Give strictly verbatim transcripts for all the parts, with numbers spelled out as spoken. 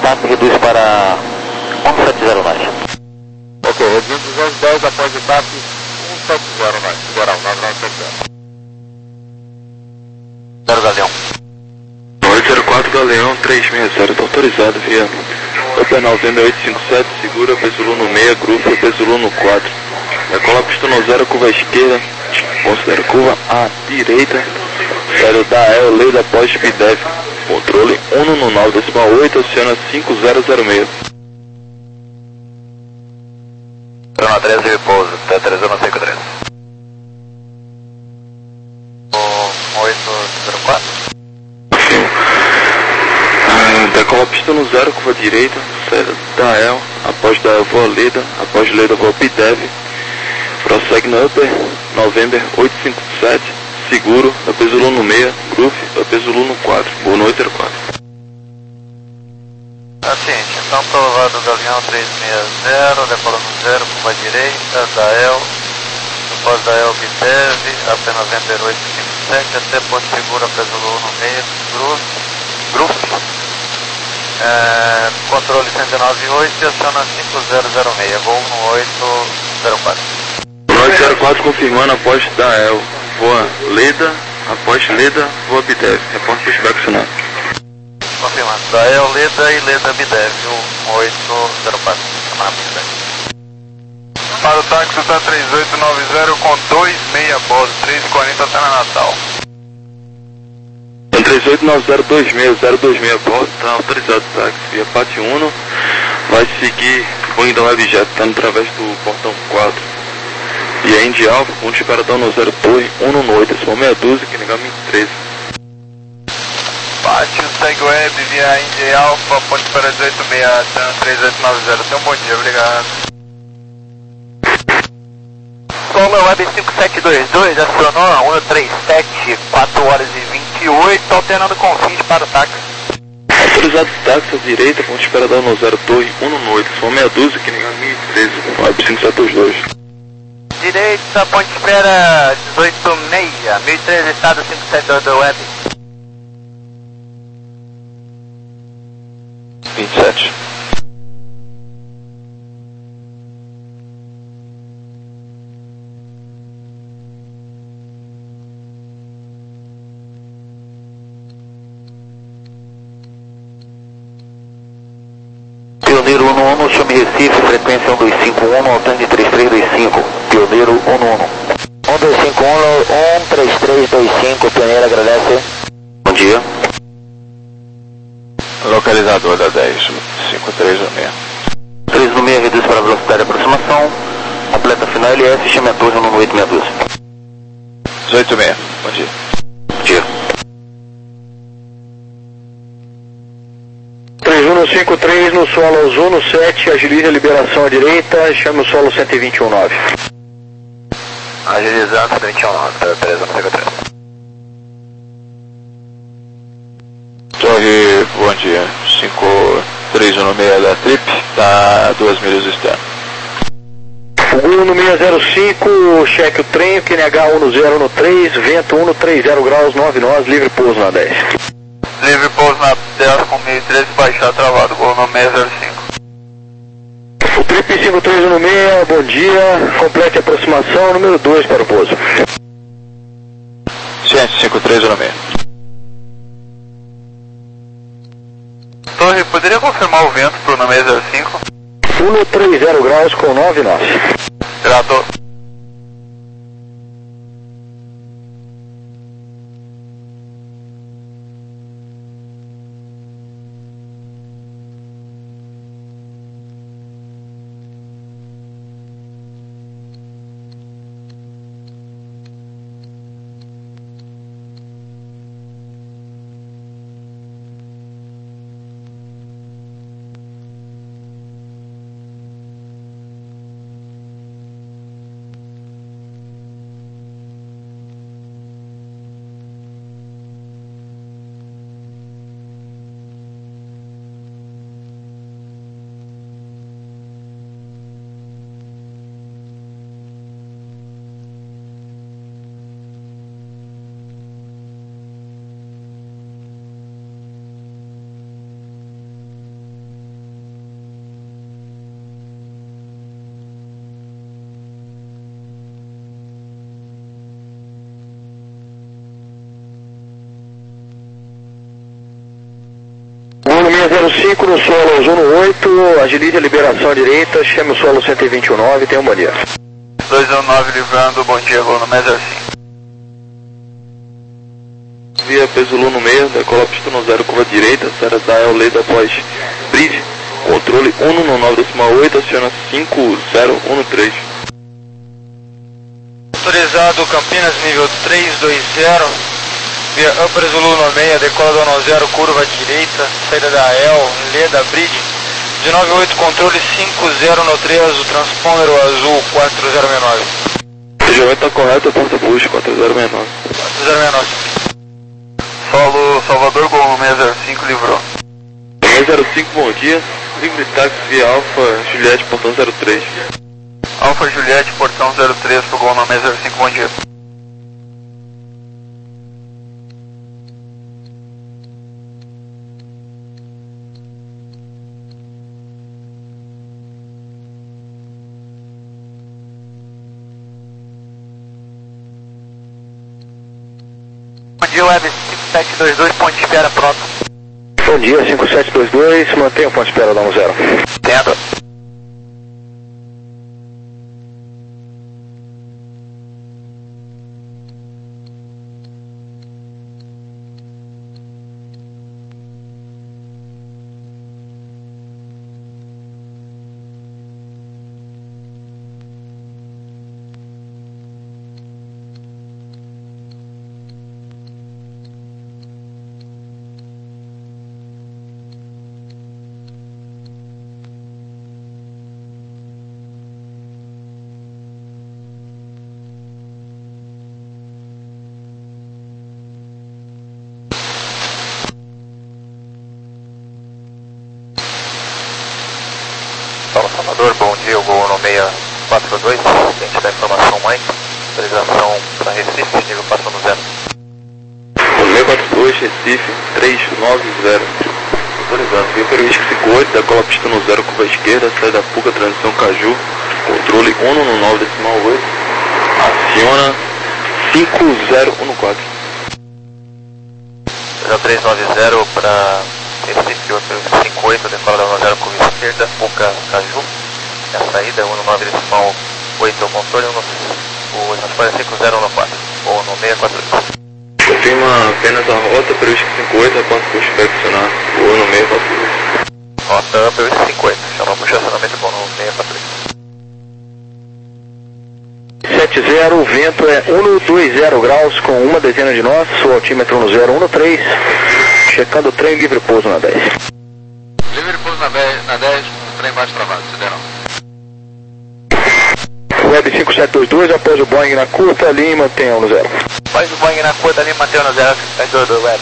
P reduz para cento e setenta nós. Ok, reduzindo duzentos e dez após o T A P cento e setenta nós, geral, nove nove sete zero. zero Galeão. oito zero quatro Galeão três seis zero, está autorizado via Open November oito cinco sete, segura, peso Luno seis, grupo, peso Luno quatro. Decola pista no zero, curva à esquerda, considera curva à direita, sério da El, lei da pós B D E V, controle um no nove decimal oito, Oceana cinco zero zero seis. Trama treze e pouso, T três um cinco três. oito zero quatro. Decola pista no zero, curva à direita, sério da El, após da El voa Leda, após Leda voa B D E V, prossegue no Upper November oito cinco sete, seguro, da peso Luno seis, Groove, da peso Luno quatro, boa noite zero quatro. É o seguinte, então provado Galeão três seis zero, decola no zero, curva à direita, da El, após da El B D E V, Upper November oito cinco sete, até ponto seguro, peso Luno seis, Groove, Groove, é, controle cento e nove ponto oito e aciona cinco zero zero seis, voo no oito zero quatro. oito zero quatro confirmando após da El, voa Leda, após Leda, voa B D E V, repórter pushback sinal. Confirmando, da El, Leda e Leda B D E V, um oito zero quatro, chamar pushback. Para o táxi T três oito nove zero com dois seis a bordo, três e quarenta até na Natal. três oito nove zero dois seis zero dois seis, bordo, está autorizado o táxi via Pátio Uno, vai seguir Boeing da Webjet, estando através do portão quatro. E a Indy Alpha, ponto de paradão no zero Torre, um no oito, decimal meia dúzia, que negamento treze. Pátio, segue web via Indy Alpha, ponte para dezoito seis, três oito nove zero. Tenha um bom dia, obrigado. Solo Web cinco sete dois dois, acionou um três sete, quatro horas e vinte e oito, alternando com fins para o táxi. Autorizado o táxi à direita, ponto de paradão no zero Torre, um no oito, decimal meia dúzia, que negamento treze, Web cinco sete dois dois. Direita, ponte espera dezoito seis, mil e treze, estado cinco sete dois dois Web. vinte e sete. Pioneiro um um, chame Recife, frequência um dois cinco um, alterne três três dois cinco. Pioneiro um um. um dois cinco um, um três três dois cinco, Pioneiro agradece. Bom dia. Localizador da dez, cinco três um seis. três no seis, reduz para a velocidade de aproximação. Completa final L S, chame a torre no oito seis dois. dezoito seis, bom dia. Bom dia. três um cinco três no solo Ozono sete, agilize a liberação à direita, chame o solo cento e vinte e um nove. Agilizando cento e vinte e um nove, três um cinco três. Torre, bom dia. cinco três um seis da Trip, está a duas milhas do externo. Uno seis zero cinco, cheque o trem, Q N H um zero um três, vento um trinta graus, nove nós, livre pouso na dez. Livre pouso na dez com mil e treze, baixar travado, gol no seis zero cinco. O Trip cinco três um seis, bom dia, complete a aproximação, número dois para o pouso. Ciente, cinco três um seis. Torre, poderia confirmar o vento para o seis zero cinco? um trinta graus com nove nós. Grato. meia zero cinco no solo Zuno oito, agilize a liberação à direita, chame o solo cento e vinte e nove, tenha um bom dia. dois um nove livrando, bom dia, gol no meia zero cinco. Via peso Luno meia, decola pista no zero, curva direita, Serra da El Leda após bridge, controle um no nove decimal oito, aciona cinco zero um três. Autorizado Campinas nível três dois zero, via Upper Zulu no meia, decola do ano zero, curva direita, saída da El, Leda, bridge, dezenove oito, controle cinco zero no três, o transponder azul quatro zero seis nove. O G está correto, porta push quatro zero seis nove. quatro zero seis nove. Solo Salvador, gol no meia zero cinco, livrou. meia zero cinco, bom dia. Livre táxi via Alfa Juliette, portão zero três. Alfa Juliette, portão zero três, pro gol no meia zero cinco, bom dia. Bom dia, Web cinco sete dois dois, ponto de espera pronto. Bom dia, cinco sete dois dois, mantenha o ponto de espera, dá um zero. Tendo. Fala Salvador, bom dia, o gol no seis quatro dois, cliente da informação mãe, autorização para Recife, nível passando zero. seis quatro dois, Recife, três nove zero. Autorizado, via Peruísca cinco oito, decola pista no zero, curva esquerda, sai da Puca, transição Caju, controle um no nove decimal oito, aciona cinco zero um quatro. três nove zero para Recife, cinco oito, decola da zero, curva esquerda, Puca, Caju, é a saída, um no nove decimal oito é o controle, o transporte é cinco zero um quatro, ou no seis quatro dois. Confirma apenas a rota, Peruísca cinco oito, após o push vai funcionar, o ano seis quatro dois. Rota Peruísca cinco oito, chama para o estacionamento bom no seis quatro dois. sete zero, o vento é um dois zero graus com uma dezena de nós, o altímetro no zero um três, checando o trem, livre pouso na dez. Livre pouso na dez, um trem baixo travado, se der não. Web cinco sete dois dois, após o Boeing na curta, ali mantenha no zero. Faz o Boeing na curta ali, mantendo no zero, cinco sete dois dois, Web.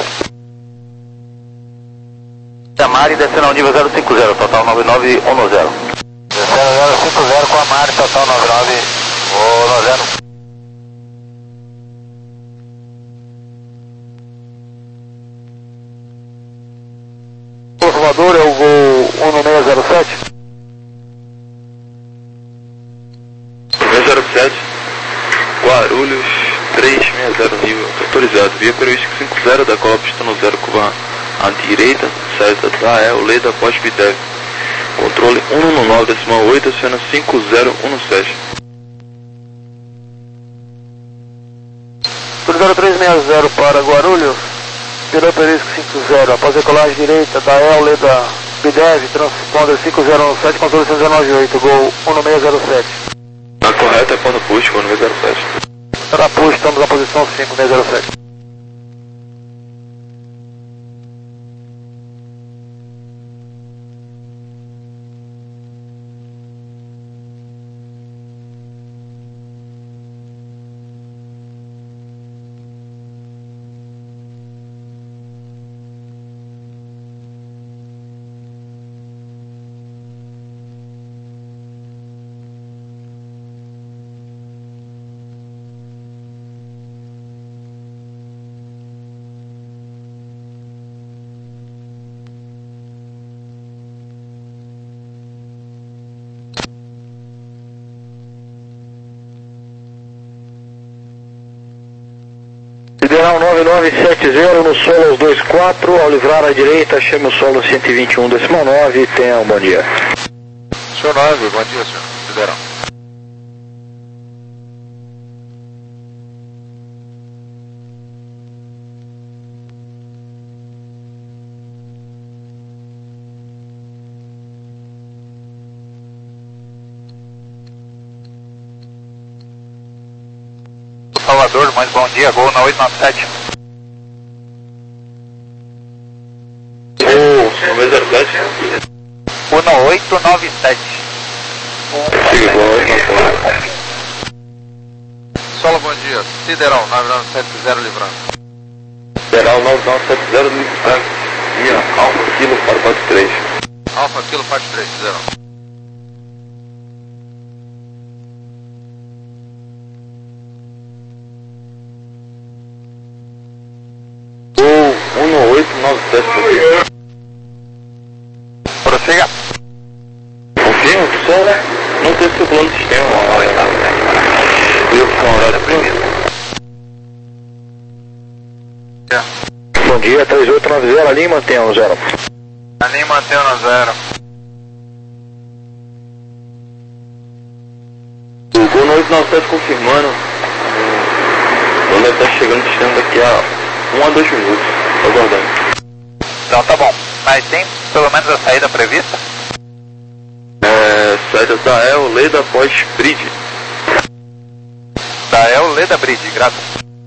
Mari descendo ao nível zero cinco zero, total nove nove um zero. Descendo zero cinco zero com a Mari, total nove nove um zero. O Salvador é o voo um no seis zero sete. seis zero sete, Guarulhos três seis zero nível, autorizado, via Peruísca cinco zero, decola pista no zero, curva à direita, saída da El Leda após Bidev, controle um no nove decimal oito, aciona cinco zero um sete. zero três seis zero para Guarulhos, virou Peruísca cinco zero, após decolagem direita da El Leda Bidev, transponder cinco zero um sete, controle cinco zero nove oito, gol um no seis zero sete. A correta é porta push, o ano zero sete. Para push, estamos na posição cinco seis zero sete. nove nove sete zero no solo aos dois quatro, ao livrar à direita, chame o solo cento e vinte e um decimal nove, tenha um bom dia. Senhor nove, bom dia, senhor. Siderão. Salvador, mais bom dia, gol na oito nove sete. O número zero sete? O na oito nove sete. Siga igual a oito nove sete. Solo, bom dia, Siderão, nove nove sete zero livrando. Sideral nove nove sete zero livrando. Via Alfa Kilo para parte três. Alfa Kilo, parte três, Siderão. um no oito nove sete. Prossiga. Confirma, só não tem circulando o sistema. Eu com a horário primeiro. Bom dia, três oito nove zero, ali mantenha um zero. Ali mantendo a zero. O gol no oito nove sete confirmando. O deve estar chegando no sistema daqui a um a dois minutos. Tô aguardando. Então tá bom. Mas tem pelo menos a saída prevista? É, saída da El, Leda após Bridge. Da El Leda Bridge, graças.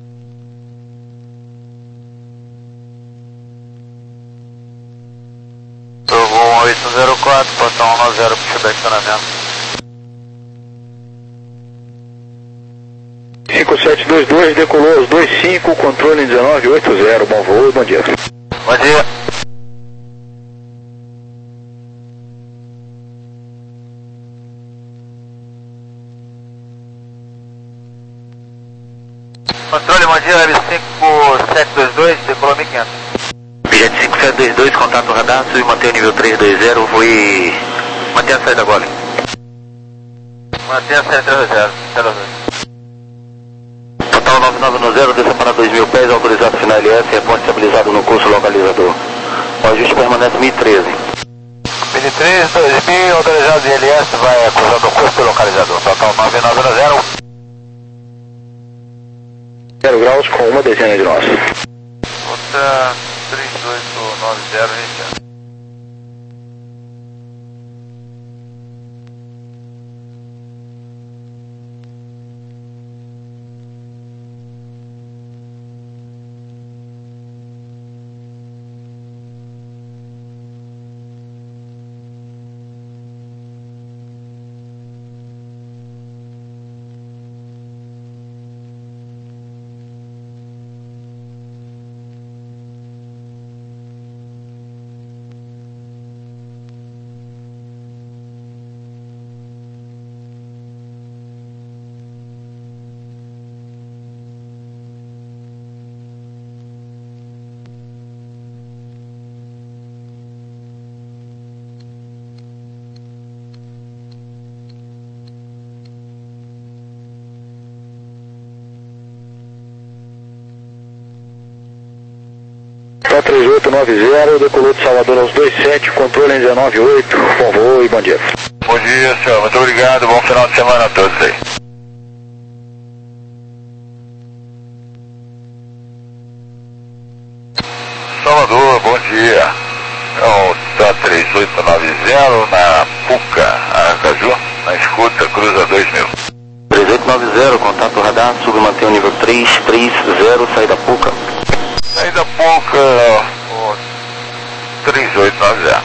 Turbo oito zero quatro, portão um zero para o direcionamento. cinco sete dois dois, decolou aos dois cinco, controle em dezenove oito zero, bom voo e bom dia. Bom dia. Controle, bom dia, L cinco sete dois dois, decolou mil e quinhentos. Jet cinco sete dois dois, contato radar, sub mantém o nível três dois zero, fui... mantém a saída agora. Mantém a saída três zero, zero dois. Total nove nove zero, desça para dois mil pés, autorizado final L S, reporte estabilizado no curso localizador. O ajuste permanece mil e treze. mil e treze, dois mil, autorizado de L S, vai acusando o curso localizador. Total nove nove zero. zero graus com uma dezena de nós. Outra três oito nove zero, iniciando. três oito nove zero, decolou de Salvador aos dois sete, controle em dezenove oito, bom voo e bom dia. Bom dia, senhor. Muito obrigado. Bom final de semana a todos aí. Salvador, bom dia. É o T A três oito nove zero na Puca, Aracaju, na escuta, cruza dois mil. três oito nove zero, contato radar, sub mantém o nível três três zero, saída Puca. Saída Puca, o três oito nove zero.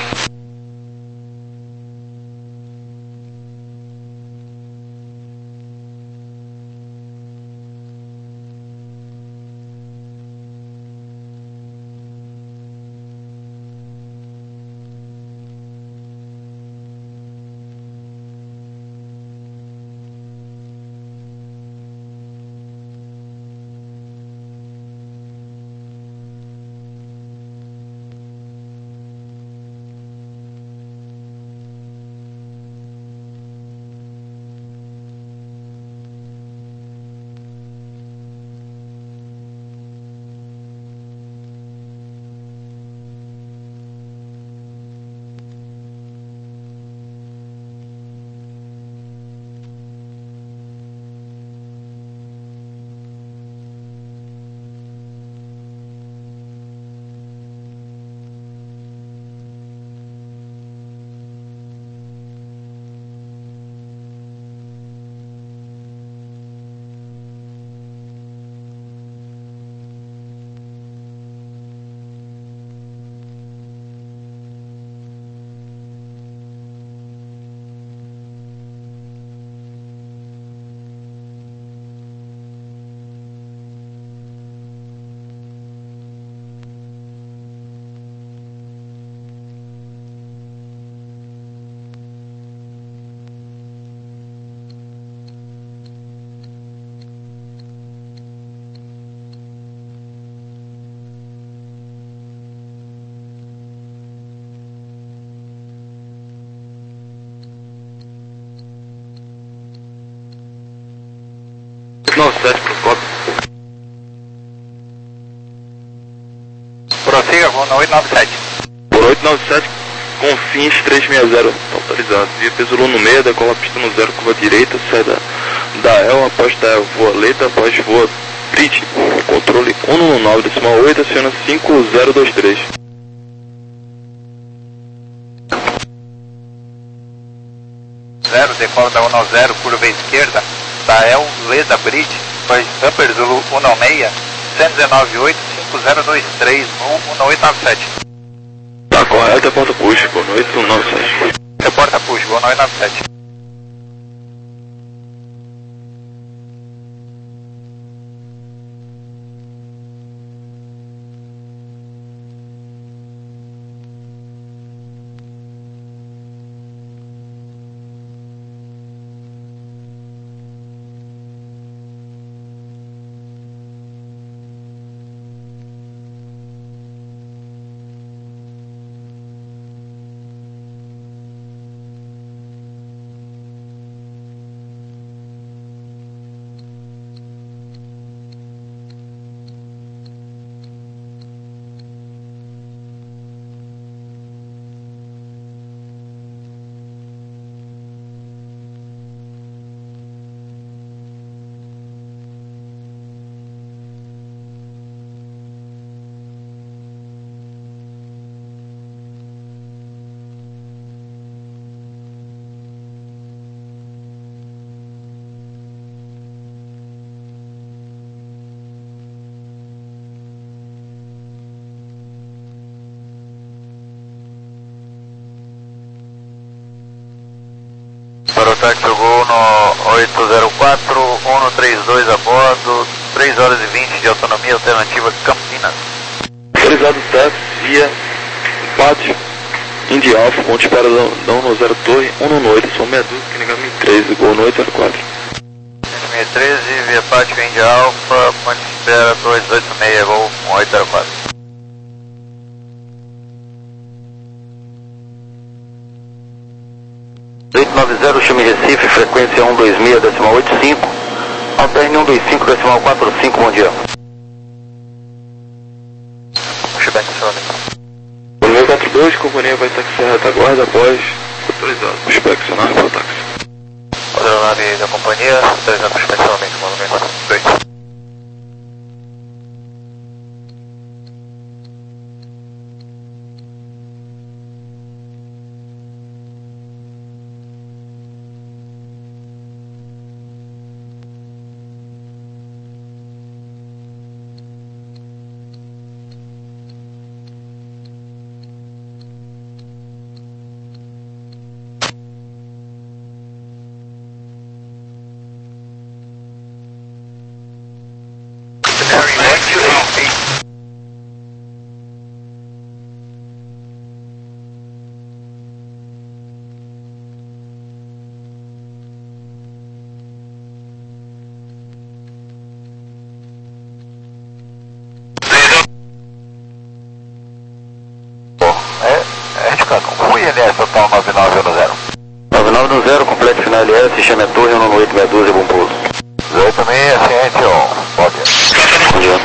sete pro Copa. Prossiga, vou na oito nove sete. Por oito nove sete, com fins trezentos e sessenta, tá autorizado. Via peso Lula no meio, decola pista no zero, curva direita, sai da, da El, após da El, voa Leda, após voa Bridge, controle cento e nove decimal oito, aciona cinco zero dois três. zero, decola da cento e noventa, curva esquerda, da El, Leda, Bridge, após Upper Zulu cento e noventa e seis, cento e dezenove oito, cinco zero dois três, no oito nove sete. Tá correto, é porta push, boa noite, cento e noventa e sete. Reporta push, vou na oito nove sete. Para o táxi Gol no oito zero quatro, um três dois a bordo, três horas e vinte de autonomia alternativa Campinas. Autorizado táxi via Pátio, Indy Alpha, ponte para Dão no zero Torre, um no oito, São Medu, Kinegami treze, Gol no oito zero quatro. Kinegami treze, via Pátio Indy Alpha, ponte espera dois oito seis, Gol oito zero quatro. oito nove zero, chame Recife, frequência um dois seis, decimal oito cinco, alterne um dois cinco, decimal quatro cinco, bom dia. Pushback, O número quatro dois, companhia vai taxiar a retaguarda após autorizado. Pushback, acionar para o táxi. Aeronave da companhia, autorizado pushback, somente, movimento quatro dois. Total nove nove um zero. nove nove um zero, completo final L S, chame a torre, um oito seis doze, bom pouso. oito seis, ciente, ó. Pode. Bom dia.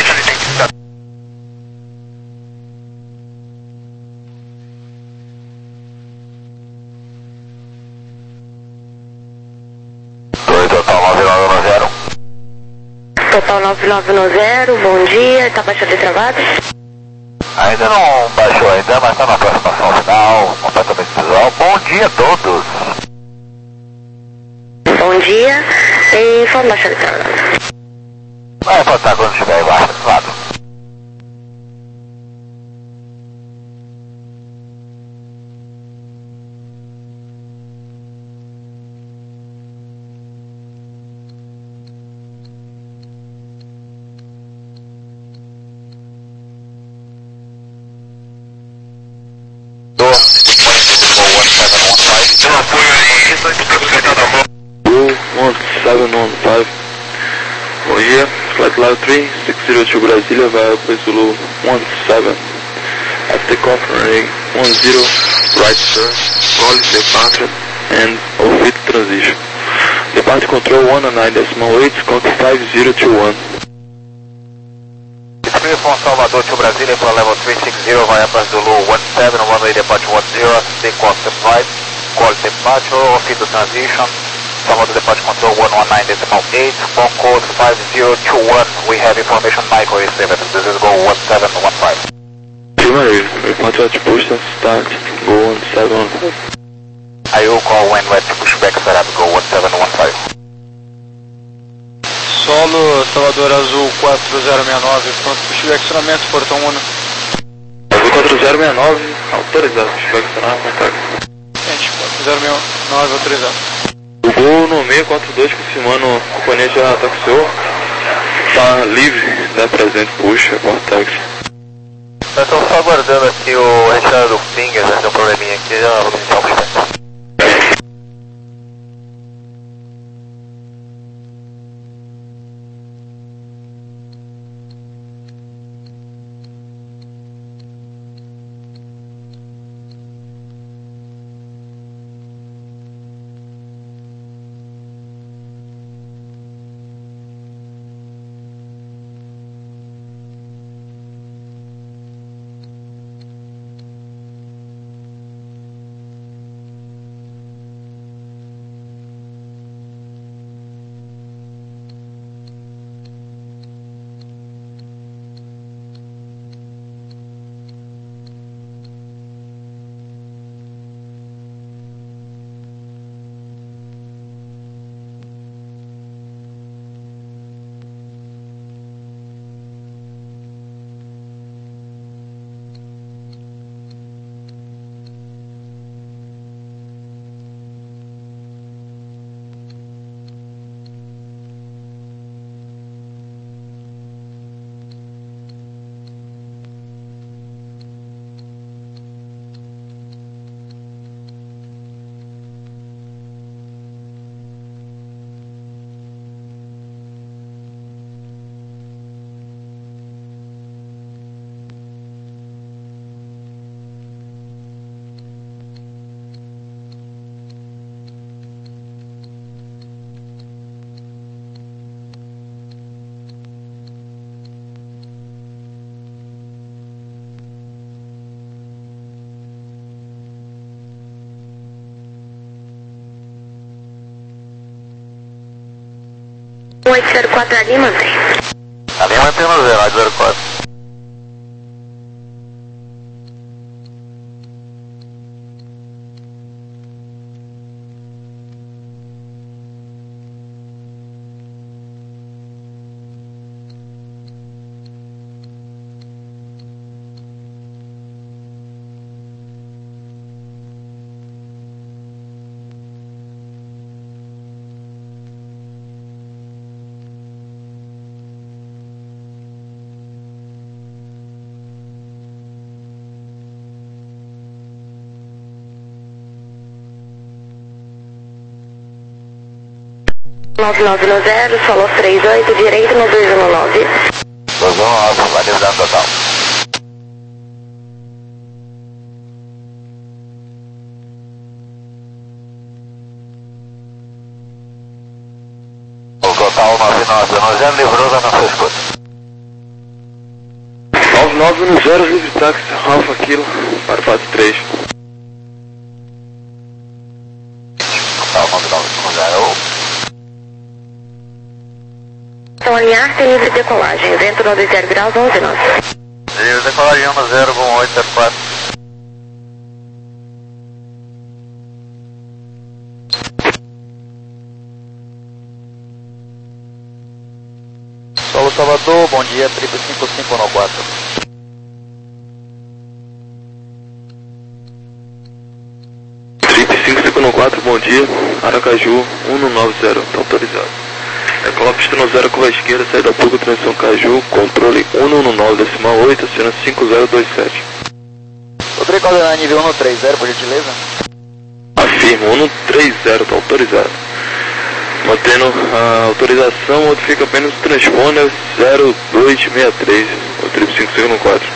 Total nove nove um zero. Total nove nove um zero, bom dia, está baixando de travado? Ainda não baixou ainda, mas está na aproximação final, completamente visual. Bom dia a todos. Bom dia, e vamos baixar de travado. Vai reportar quando estiver embaixo do lado. one seven one five. Bom dia, Flight Level three, six zero two Brasília, vai para Zulu one seven. After takeoff, runway one zero, right sir, policy departure and orbit transition. Depart control one oh nine decimal eight, contact five zero two one. three from Salvador to Brasília for level three six zero via Pass Zulu one seven, one way departure one zero, take cost flight, call departure, official transition, Salvador departure control one one nine decimal eight, phone code five zero two one, we have information Michael is seven, this is go one seven one five. Primary, report to push and start, go one seven one five. I will call when ready to push back setup, go one seven one five. Solo, Salvador Azul quatro zero seis nove, pronto para puxback acionamento, portão um. Azul quatro zero seis nove, autorizado, puxback acionamento, contato. Gente, quatro zero seis nove, autorizado. O Gol no seis quatro dois, confirmando o componente já está com o senhor. Está livre, dá presente, puxa, porta táxi. Nós estamos só aguardando aqui o retirada do finger, né? Tem um probleminha aqui, já vamos iniciar o pushback. oito zero quatro a Lima, Zé. A Lima é pelo zero, oito zero quatro. nove nove zero, solo três oito, direito no dois um nove. dois um nove, validando total. O total nove nove zero, livrou da nossa escuta. nove nove zero, livre táxi, Alfa Kilo, para quatro três. Total nove nove zero. Então, alinhar, tem livre decolagem, vento nove zero graus, onze nove. Livre decolagem um zero com oito zero quatro. Solo Salvador, bom dia, triple cinco cinco nove quatro. Triple cinco cinco nove quatro, bom dia, Aracaju um nove zero, está autorizado. Decola pista no zero, curva esquerda, saída pública, transição Caju, controle um nove decimal oito, acena cinco zero dois sete. Poderia coordenar nível um três zero, por gentileza? Afirmo, um três zero, está autorizado. Mantendo a autorização, modifica apenas o transponder zero dois seis três, o triple cinco cinco nove quatro.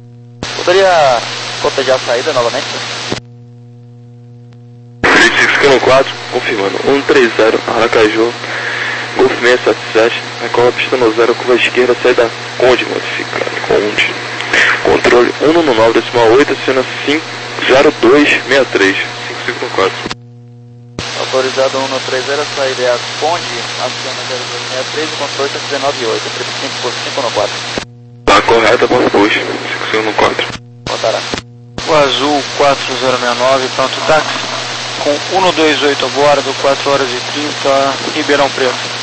Poderia cotejar a saída novamente? triple cinco cinco cinco um quatro, confirmando. um três zero, Aracaju, Golf seis sete sete, recola pista no zero, curva esquerda, saída Conde, modificado, Conde. Controle um um nove decimal oito, acena cinco zero dois seis três, cinco cinco quatro. Autorizado um um três zero, saída é a Conde, acena zero dois seis três, controle está dezenove oito, trinta e cinco por cinco no quatro. Tá correta, porta push, cinco cinco quatro. Botará. O azul quatro zero seis nove, pronto táxi, com um um dois oito a bordo, quatro horas e trinta, Ribeirão Preto.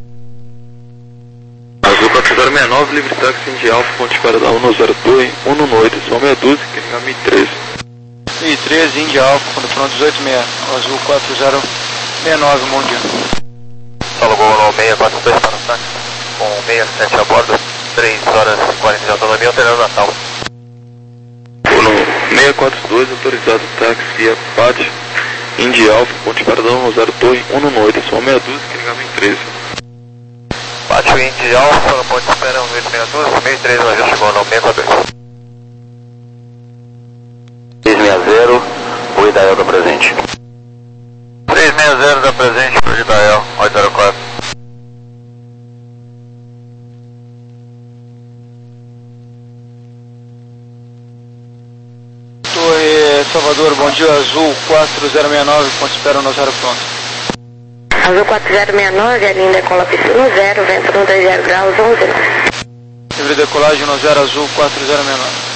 Azul quatro zero seis nove, livre táxi Indy Alfa, ponte para da um zero dois, um um oito, só meia dúzia, carregamento treze. E treze, Indy Alfa, quando pronto dezoito seis, o azul quatro zero seis nove, bom dia. Solo Gol no seis quatro dois para o táxi, com seis sete a bordo, três horas e quarenta de autonomia, alterando Natal. seis quatro dois, autorizado táxi via Pátio, Indy Alfa, ponte para da um zero dois, um um oito, só meia dúzia, carregamento treze. Pátio Indy Alfa, no ponto de espera um oito seis dois, meio três, mas já chegou no seis quatro dois. três seis zero, o Idael da presente. três seis zero da presente, para o Idael, oito zero quatro. Torre Salvador, bom dia, azul quatro zero seis nove, ponto de espera no zero pronto. Azul quatro zero seis nove, a linha com a pista no zero, vento no dois zero graus, onze nove. Livre decolagem no zero, azul quatro zero seis nove.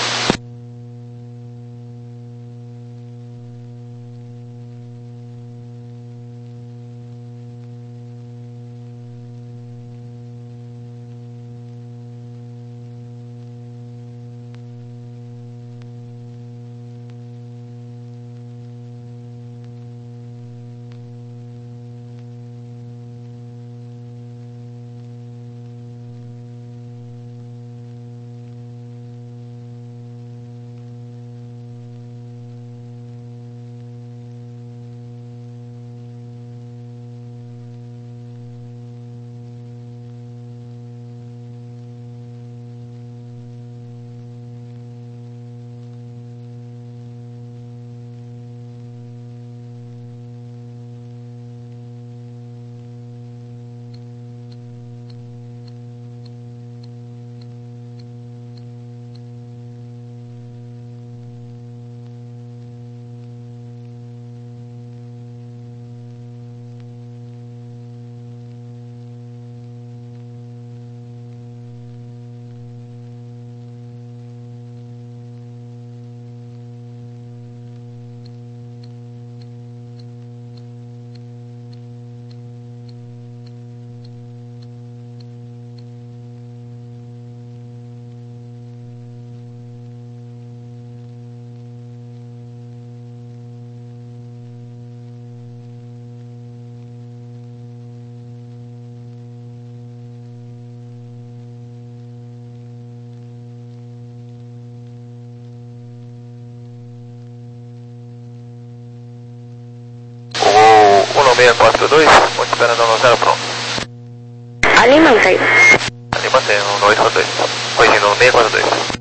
seis quatro dois, ponte esperando no zero pronto. Ali mantém. Ali mantém, no oito quatro dois. Corrigindo, no seis quatro dois.